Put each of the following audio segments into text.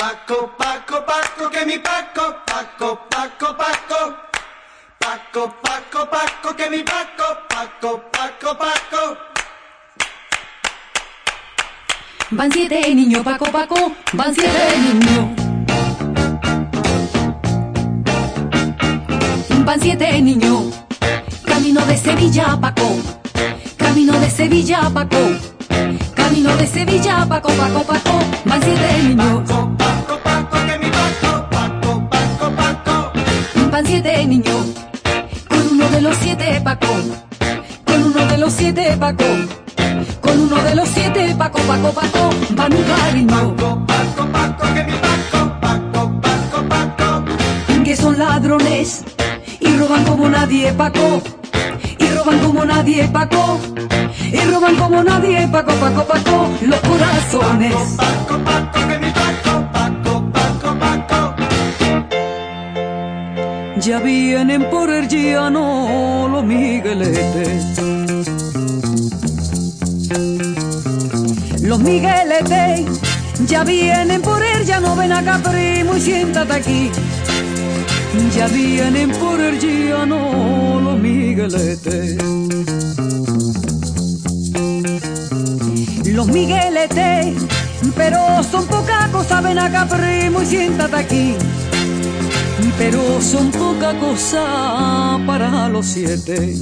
Paco, Paco, Paco, que mi Paco, Paco, Paco, Paco. Paco, Paco, Paco, que mi Paco, Paco, Paco, Paco. Van 7 niños, Paco, Paco, van 7 niños. Van 7 niños, camino de Sevilla, Paco. Camino de Sevilla, Paco. Camino de Sevilla, Paco, Paco, Paco. Van 7 niños. Paco, Paco, Paco, que mi Paco, Paco, Paco, Paco. Van 7 niños, con uno de los 7, Paco. Con uno de los 7, Paco. Con uno de los 7, Paco, Paco, Paco. Va mi cariño. Paco, Paco, Paco, que mi Paco, Paco, Paco, Paco. Que son ladrones y roban como nadie, Paco. Y roban como nadie, Paco. Y roban como nadie, Paco, Paco, Paco. Los corazones. Paco, Paco, que mi Paco, Paco, Paco, Paco. Ya vienen por el llano los migueletes. Los migueletes ya vienen por el llano. Ven acá, primo, y siéntate aquí. Ya vienen por el llano los migueletes. Los migueletes, pero son poca cosa. Ven acá, primo, y siéntate aquí. Pero son poca cosa para los 7.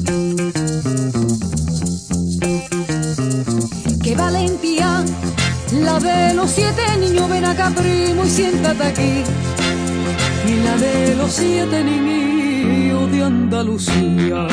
¡Qué valentía la de los 7 niños! Ven acá, primo, y siéntate aquí. Y la de los 7 niños de Andalucía.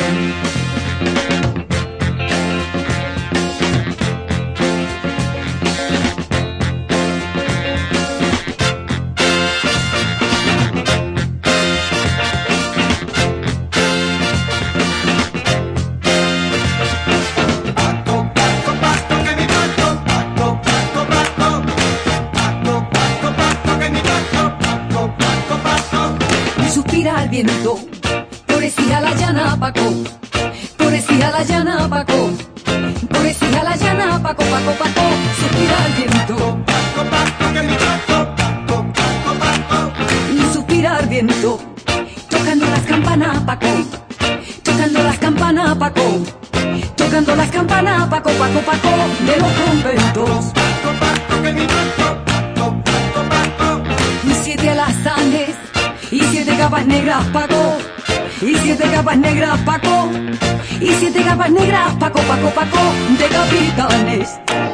Suspira al viento, florecía la llana, Paco. Florecía la llana, Paco. Florecía la llana, Paco, Paco, Paco. Suspira al viento. Paco, Paco, que mi Paco, Paco, Paco, Paco. Suspira al viento, tocando las campanas, Paco. Tocando las campanas, Paco. Tocando las campanas, Paco, Paco, Paco. De los conventos. Paco, Paco, que mi Paco, Paco, Paco, Paco. 7 alazanes y 7 capas negras, Paco. Y 7 capas negras, Paco. Y 7 capas negras, Paco, Paco, Paco. De capitanes.